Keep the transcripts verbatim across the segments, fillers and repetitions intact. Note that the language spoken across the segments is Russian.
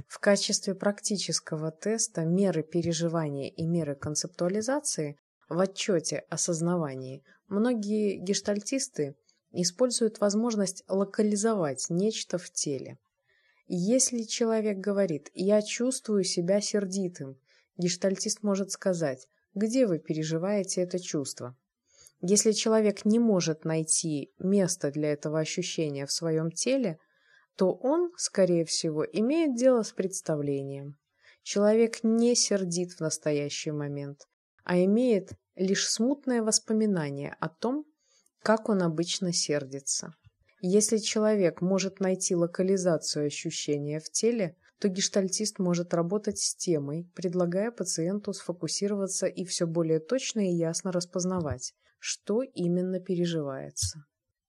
В качестве практического теста меры переживания и меры концептуализации в отчете осознавании многие гештальтисты используют возможность локализовать нечто в теле. Если человек говорит «я чувствую себя сердитым», гештальтист может сказать «где вы переживаете это чувство?». Если человек не может найти место для этого ощущения в своем теле, то он, скорее всего, имеет дело с представлением. Человек не сердит в настоящий момент, а имеет лишь смутное воспоминание о том, как он обычно сердится. Если человек может найти локализацию ощущения в теле, то гештальтист может работать с темой, предлагая пациенту сфокусироваться и все более точно и ясно распознавать, что именно переживается.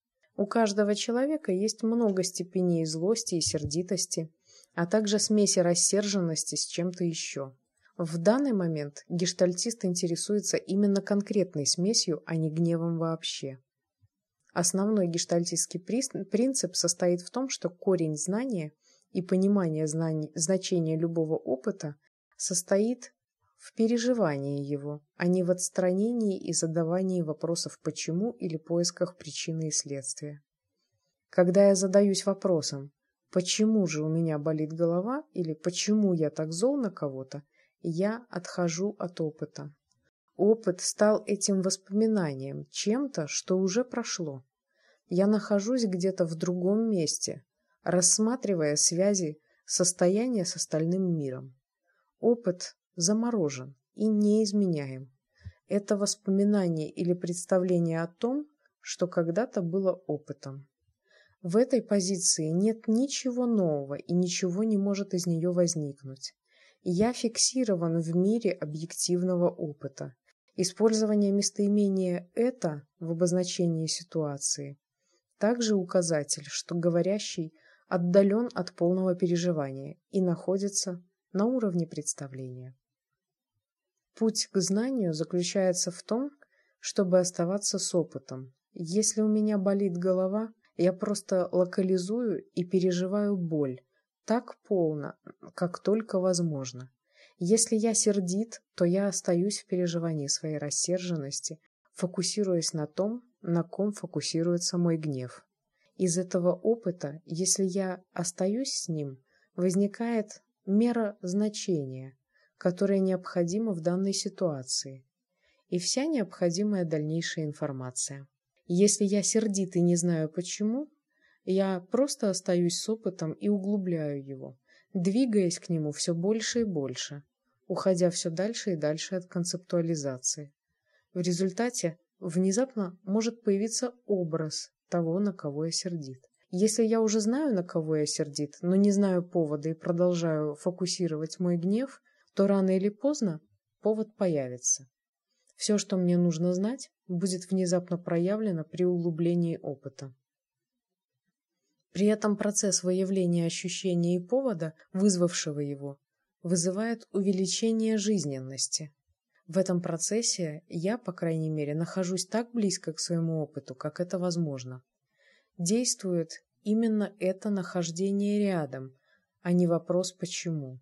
У каждого человека есть много степеней злости и сердитости, а также смеси рассерженности с чем-то еще. В данный момент гештальтист интересуется именно конкретной смесью, а не гневом вообще. Основной гештальтистский принцип состоит в том, что корень знания и понимание знаний, значения любого опыта состоит в переживании его, а не в отстранении и задавании вопросов «почему» или поисках причины и следствия. Когда я задаюсь вопросом «почему же у меня болит голова» или «почему я так зол на кого-то», я отхожу от опыта. Опыт стал этим воспоминанием, чем-то, что уже прошло. Я нахожусь где-то в другом месте, рассматривая связи состояния с остальным миром. Опыт заморожен и неизменяем. Это воспоминание или представление о том, что когда-то было опытом. В этой позиции нет ничего нового и ничего не может из нее возникнуть. Я фиксирован в мире объективного опыта. Использование местоимения «это» в обозначении ситуации также указатель, что говорящий отдален от полного переживания и находится на уровне представления. Путь к знанию заключается в том, чтобы оставаться с опытом. Если у меня болит голова, я просто локализую и переживаю боль так полно, как только возможно. Если я сердит, то я остаюсь в переживании своей рассерженности, фокусируясь на том, на ком фокусируется мой гнев. Из этого опыта, если я остаюсь с ним, возникает мера значения, которая необходима в данной ситуации, и вся необходимая дальнейшая информация. Если я сердит и не знаю почему, я просто остаюсь с опытом и углубляю его, двигаясь к нему все больше и больше, уходя все дальше и дальше от концептуализации. В результате внезапно может появиться образ того, на кого я сердит. Если я уже знаю, на кого я сердит, но не знаю повода и продолжаю фокусировать мой гнев, то рано или поздно повод появится. Все, что мне нужно знать, будет внезапно проявлено при углублении опыта. При этом процесс выявления ощущения и повода, вызвавшего его, вызывает увеличение жизненности. В этом процессе я, по крайней мере, нахожусь так близко к своему опыту, как это возможно. Действует именно это нахождение рядом, а не вопрос «почему?».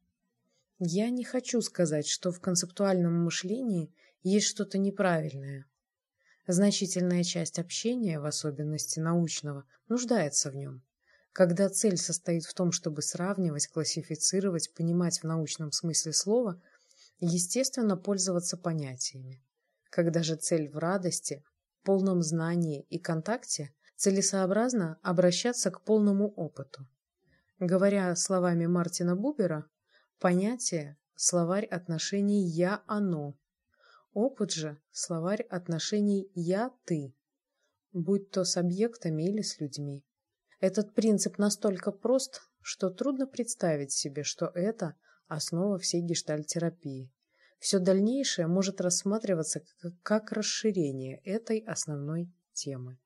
Я не хочу сказать, что в концептуальном мышлении есть что-то неправильное. Значительная часть общения, в особенности научного, нуждается в нем. Когда цель состоит в том, чтобы сравнивать, классифицировать, понимать в научном смысле слова, естественно, пользоваться понятиями. Когда же цель в радости, полном знании и контакте, целесообразно обращаться к полному опыту. Говоря словами Мартина Бубера, понятие – словарь отношений «я-оно». Опыт же – словарь отношений «я-ты», будь то с объектами или с людьми. Этот принцип настолько прост, что трудно представить себе, что это основа всей гештальт-терапии. Все дальнейшее может рассматриваться как расширение этой основной темы.